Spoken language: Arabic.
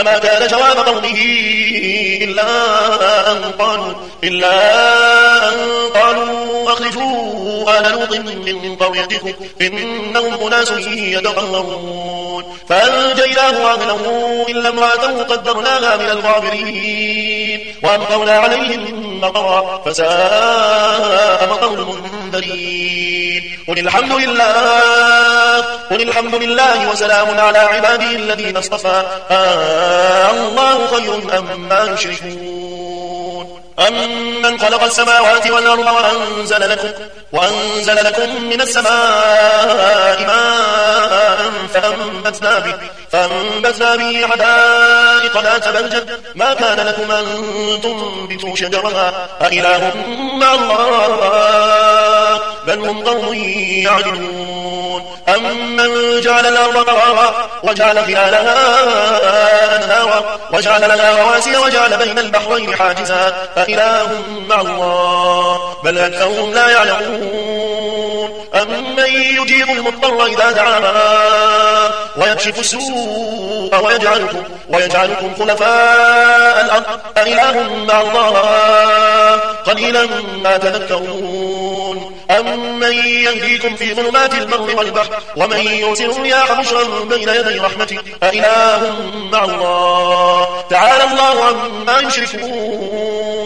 فما كان جواب قومه إلا أن قالوا أخرجوا آل لوط من قريتكم إنهم أناس يتطهرون فأنجيناه وأهله إلا امرأته قدرناها من الغابرين وأمطرنا عليهم مطرا فساء مطر المنذرين قل الحمد لله وسلام على عباده الذين اصطفى الله خير أما يشركون أمن خلق السماوات والأرض وأنزل لكم من السماء ماء فأنبتنا به حدائق ذات بهجة ما كان لكم أن تنبتوا شجرها أإله مع الله بل هم قوم يعدلون أمن جعل الأرض قرارا وجعل خلالها أنهارا وجعل لها رواسي وجعل بين البحرين حاجزا أإله مع الله بل أكثرهم لا يعلمون أمن يجيب المضطر إذا دعاه ويكشف السوء ويجعلكم خلفاء الأرض أإله مع الله قليلا ما تذكرون أمن يهديكم في ظلمات البر والبحر ومن يرسل الرياح بشرا بين يدي رحمته أإله مع الله تعالى الله عما يشركون